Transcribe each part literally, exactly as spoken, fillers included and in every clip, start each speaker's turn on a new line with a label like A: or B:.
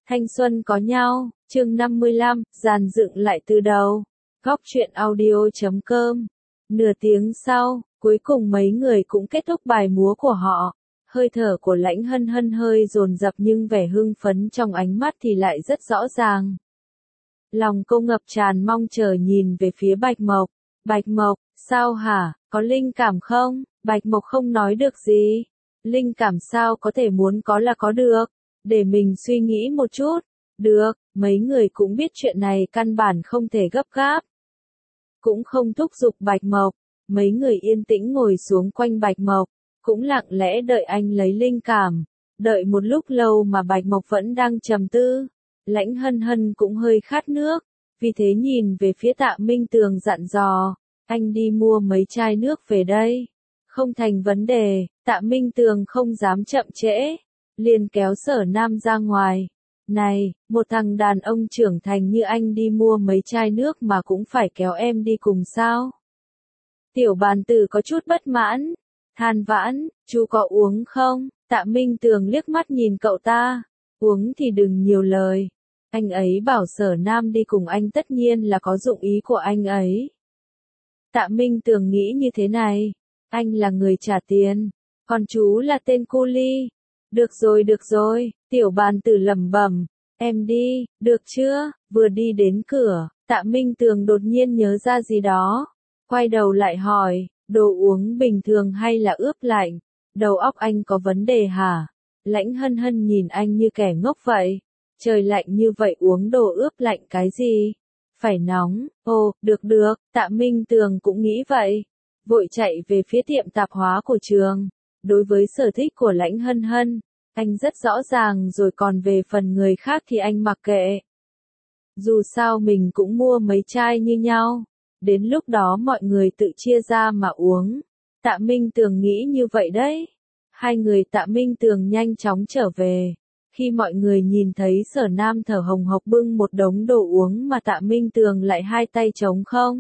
A: Thanh xuân có nhau, chương năm mươi lăm, dàn dựng lại từ đầu. Góc truyện audio chấm com. Nửa tiếng sau, cuối cùng mấy người cũng kết thúc bài múa của họ. Hơi thở của Lãnh Hân Hân hơi dồn dập nhưng vẻ hưng phấn trong ánh mắt thì lại rất rõ ràng. Lòng cô ngập tràn mong chờ nhìn về phía Bạch Mộc. Bạch Mộc, sao hả, có linh cảm không? Bạch Mộc không nói được gì. Linh cảm sao có thể muốn có là có được. Để mình suy nghĩ một chút. Được, mấy người cũng biết chuyện này căn bản không thể gấp gáp. Cũng không thúc giục Bạch Mộc. Mấy người yên tĩnh ngồi xuống quanh Bạch Mộc. Cũng lặng lẽ đợi anh lấy linh cảm. Đợi một lúc lâu mà Bạch Mộc vẫn đang trầm tư. Lãnh Hân Hân cũng hơi khát nước. Vì thế nhìn về phía Tạ Minh Tường dặn dò. Anh đi mua mấy chai nước về đây. Không thành vấn đề, Tạ Minh Tường không dám chậm trễ. Liền kéo Sở Nam ra ngoài. Này, một thằng đàn ông trưởng thành như anh đi mua mấy chai nước mà cũng phải kéo em đi cùng sao? Tiểu bàn tử có chút bất mãn. Than vãn, chú có uống không? Tạ Minh Tường liếc mắt nhìn cậu ta. Uống thì đừng nhiều lời. Anh ấy bảo Sở Nam đi cùng anh tất nhiên là có dụng ý của anh ấy. Tạ Minh Tường nghĩ như thế này. Anh là người trả tiền. Còn chú là tên cu ly. Được rồi được rồi, tiểu bàn tử lẩm bẩm. Em đi, được chưa? Vừa đi đến cửa, Tạ Minh Tường đột nhiên nhớ ra gì đó. Quay đầu lại hỏi, đồ uống bình thường hay là ướp lạnh? Đầu óc anh có vấn đề hả? Lãnh Hân Hân nhìn anh như kẻ ngốc vậy. Trời lạnh như vậy uống đồ ướp lạnh cái gì? Phải nóng, ồ, được được, Tạ Minh Tường cũng nghĩ vậy. Vội chạy về phía tiệm tạp hóa của trường. Đối với sở thích của Lãnh Hân Hân, anh rất rõ ràng rồi, còn về phần người khác thì anh mặc kệ. Dù sao mình cũng mua mấy chai như nhau. Đến lúc đó mọi người tự chia ra mà uống. Tạ Minh Tường nghĩ như vậy đấy. Hai người Tạ Minh Tường nhanh chóng trở về. Khi mọi người nhìn thấy Sở Nam thở hồng hộc bưng một đống đồ uống mà Tạ Minh Tường lại hai tay trống không.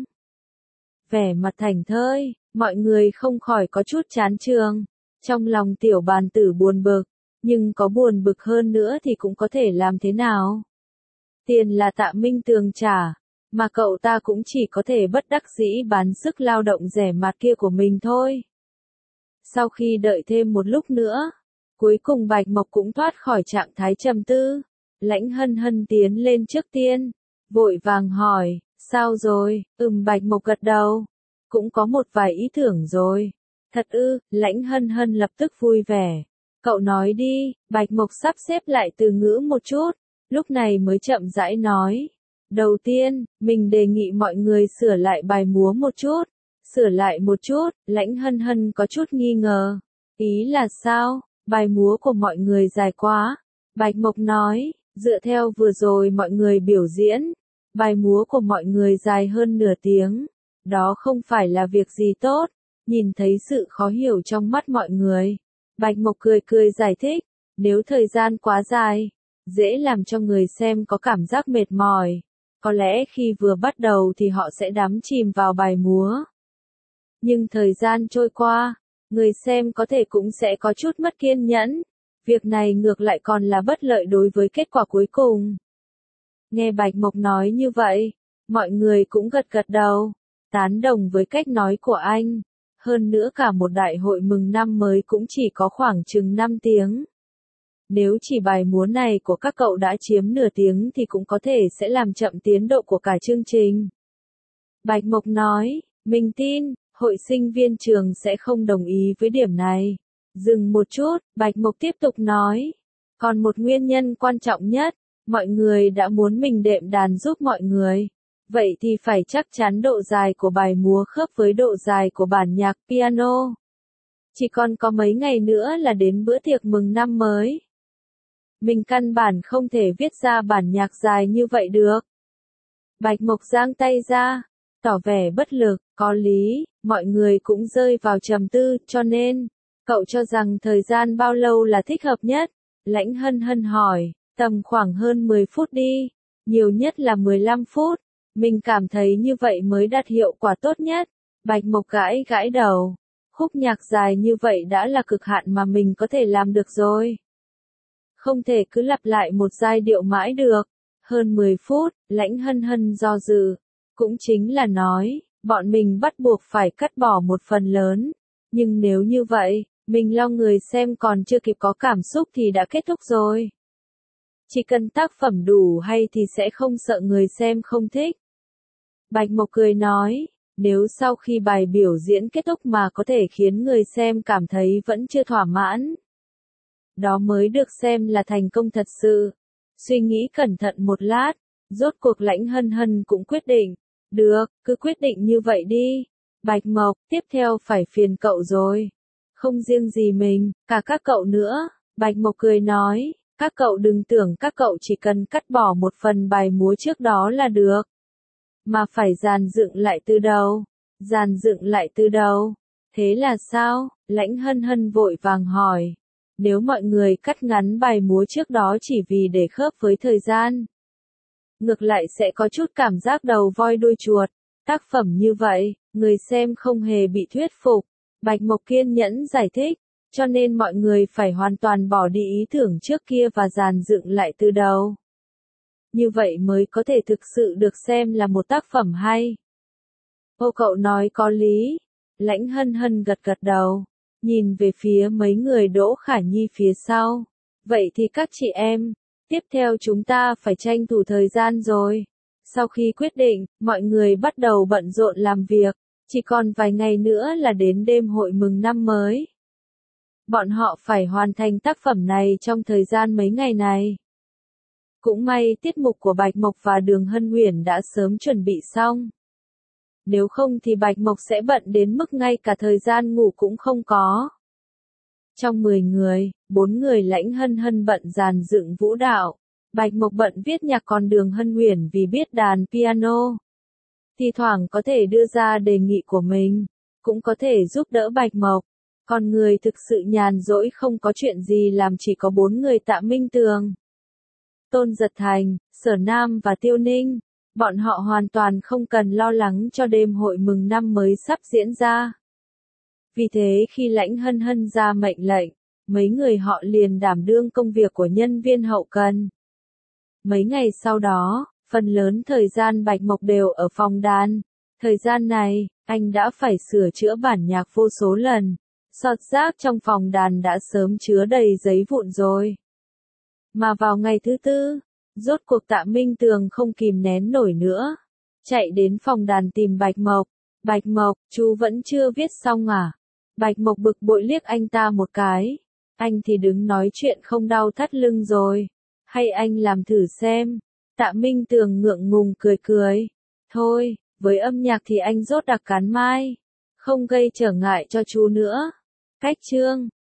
A: Vẻ mặt thảnh thơi, mọi người không khỏi có chút chán chường. Trong lòng tiểu bàn tử buồn bực, nhưng có buồn bực hơn nữa thì cũng có thể làm thế nào. Tiền là Tạ Minh Tường trả, mà cậu ta cũng chỉ có thể bất đắc dĩ bán sức lao động rẻ mạt kia của mình thôi. Sau khi đợi thêm một lúc nữa, cuối cùng Bạch Mộc cũng thoát khỏi trạng thái trầm tư. Lãnh Hân Hân tiến lên trước tiên, vội vàng hỏi, sao rồi? Ừm, Bạch Mộc gật đầu, cũng có một vài ý tưởng rồi. Thật ư? Lãnh Hân Hân lập tức vui vẻ. Cậu nói đi. Bạch Mộc sắp xếp lại từ ngữ một chút, lúc này mới chậm rãi nói. Đầu tiên, mình đề nghị mọi người sửa lại bài múa một chút. Sửa lại một chút, Lãnh Hân Hân có chút nghi ngờ. Ý là sao? Bài múa của mọi người dài quá. Bạch Mộc nói, dựa theo vừa rồi mọi người biểu diễn, bài múa của mọi người dài hơn nửa tiếng. Đó không phải là việc gì tốt. Nhìn thấy sự khó hiểu trong mắt mọi người, Bạch Mộc cười cười giải thích, nếu thời gian quá dài, dễ làm cho người xem có cảm giác mệt mỏi. Có lẽ khi vừa bắt đầu thì họ sẽ đắm chìm vào bài múa. Nhưng thời gian trôi qua, người xem có thể cũng sẽ có chút mất kiên nhẫn. Việc này ngược lại còn là bất lợi đối với kết quả cuối cùng. Nghe Bạch Mộc nói như vậy, mọi người cũng gật gật đầu, tán đồng với cách nói của anh. Hơn nữa cả một đại hội mừng năm mới cũng chỉ có khoảng chừng năm tiếng. Nếu chỉ bài múa này của các cậu đã chiếm nửa tiếng thì cũng có thể sẽ làm chậm tiến độ của cả chương trình. Bạch Mộc nói, mình tin, hội sinh viên trường sẽ không đồng ý với điểm này. Dừng một chút, Bạch Mộc tiếp tục nói. Còn một nguyên nhân quan trọng nhất, mọi người đã muốn mình đệm đàn giúp mọi người. Vậy thì phải chắc chắn độ dài của bài múa khớp với độ dài của bản nhạc piano. Chỉ còn có mấy ngày nữa là đến bữa tiệc mừng năm mới. Mình căn bản không thể viết ra bản nhạc dài như vậy được. Bạch Mộc giang tay ra, tỏ vẻ bất lực, có lý, mọi người cũng rơi vào trầm tư, cho nên, cậu cho rằng thời gian bao lâu là thích hợp nhất? Lãnh Hân Hân hỏi, tầm khoảng hơn mười phút đi, nhiều nhất là mười lăm phút. Mình cảm thấy như vậy mới đạt hiệu quả tốt nhất. Bạch Mộc gãi gãi đầu. Khúc nhạc dài như vậy đã là cực hạn mà mình có thể làm được rồi. Không thể cứ lặp lại một giai điệu mãi được. Hơn mười phút, Lãnh Hân Hân do dự. Cũng chính là nói, bọn mình bắt buộc phải cắt bỏ một phần lớn. Nhưng nếu như vậy, mình lo người xem còn chưa kịp có cảm xúc thì đã kết thúc rồi. Chỉ cần tác phẩm đủ hay thì sẽ không sợ người xem không thích. Bạch Mộc cười nói, nếu sau khi bài biểu diễn kết thúc mà có thể khiến người xem cảm thấy vẫn chưa thỏa mãn, đó mới được xem là thành công thật sự. Suy nghĩ cẩn thận một lát, rốt cuộc Lãnh Hân Hân cũng quyết định. Được, cứ quyết định như vậy đi. Bạch Mộc, tiếp theo phải phiền cậu rồi. Không riêng gì mình, cả các cậu nữa. Bạch Mộc cười nói, các cậu đừng tưởng các cậu chỉ cần cắt bỏ một phần bài múa trước đó là được. Mà phải dàn dựng lại từ đầu. Dàn dựng lại từ đầu. Thế là sao? Lãnh Hân Hân vội vàng hỏi. Nếu mọi người cắt ngắn bài múa trước đó chỉ vì để khớp với thời gian, ngược lại sẽ có chút cảm giác đầu voi đuôi chuột. Tác phẩm như vậy, người xem không hề bị thuyết phục. Bạch Mộc kiên nhẫn giải thích, cho nên mọi người phải hoàn toàn bỏ đi ý tưởng trước kia và dàn dựng lại từ đầu. Như vậy mới có thể thực sự được xem là một tác phẩm hay. Ô cậu nói có lý. Lãnh Hân Hân gật gật đầu, nhìn về phía mấy người Đỗ Khả Nhi phía sau. Vậy thì các chị em, tiếp theo chúng ta phải tranh thủ thời gian rồi. Sau khi quyết định, mọi người bắt đầu bận rộn làm việc. Chỉ còn vài ngày nữa là đến đêm hội mừng năm mới. Bọn họ phải hoàn thành tác phẩm này trong thời gian mấy ngày này. Cũng may tiết mục của Bạch Mộc và Đường Hân Huyền đã sớm chuẩn bị xong. Nếu không thì Bạch Mộc sẽ bận đến mức ngay cả thời gian ngủ cũng không có. Trong mười người, bốn người Lãnh Hân Hân bận dàn dựng vũ đạo. Bạch Mộc bận viết nhạc, còn Đường Hân Huyền vì biết đàn piano. Thì thoảng có thể đưa ra đề nghị của mình, cũng có thể giúp đỡ Bạch Mộc. Còn người thực sự nhàn rỗi không có chuyện gì làm chỉ có bốn người Tạ Minh Tường, Tôn Giật Thành, Sở Nam và Tiêu Ninh. Bọn họ hoàn toàn không cần lo lắng cho đêm hội mừng năm mới sắp diễn ra. Vì thế khi Lãnh Hân Hân ra mệnh lệnh, mấy người họ liền đảm đương công việc của nhân viên hậu cần. Mấy ngày sau đó, phần lớn thời gian Bạch Mộc đều ở phòng đàn. Thời gian này, anh đã phải sửa chữa bản nhạc vô số lần. Sọt rác trong phòng đàn đã sớm chứa đầy giấy vụn rồi. Mà vào ngày thứ tư, rốt cuộc Tạ Minh Tường không kìm nén nổi nữa. Chạy đến phòng đàn tìm Bạch Mộc. Bạch Mộc, chú vẫn chưa viết xong à? Bạch Mộc bực bội liếc anh ta một cái. Anh thì đứng nói chuyện không đau thắt lưng rồi. Hay anh làm thử xem. Tạ Minh Tường ngượng ngùng cười cười. Thôi, với âm nhạc thì anh rốt đặc cán mai. Không gây trở ngại cho chú nữa. Cách chương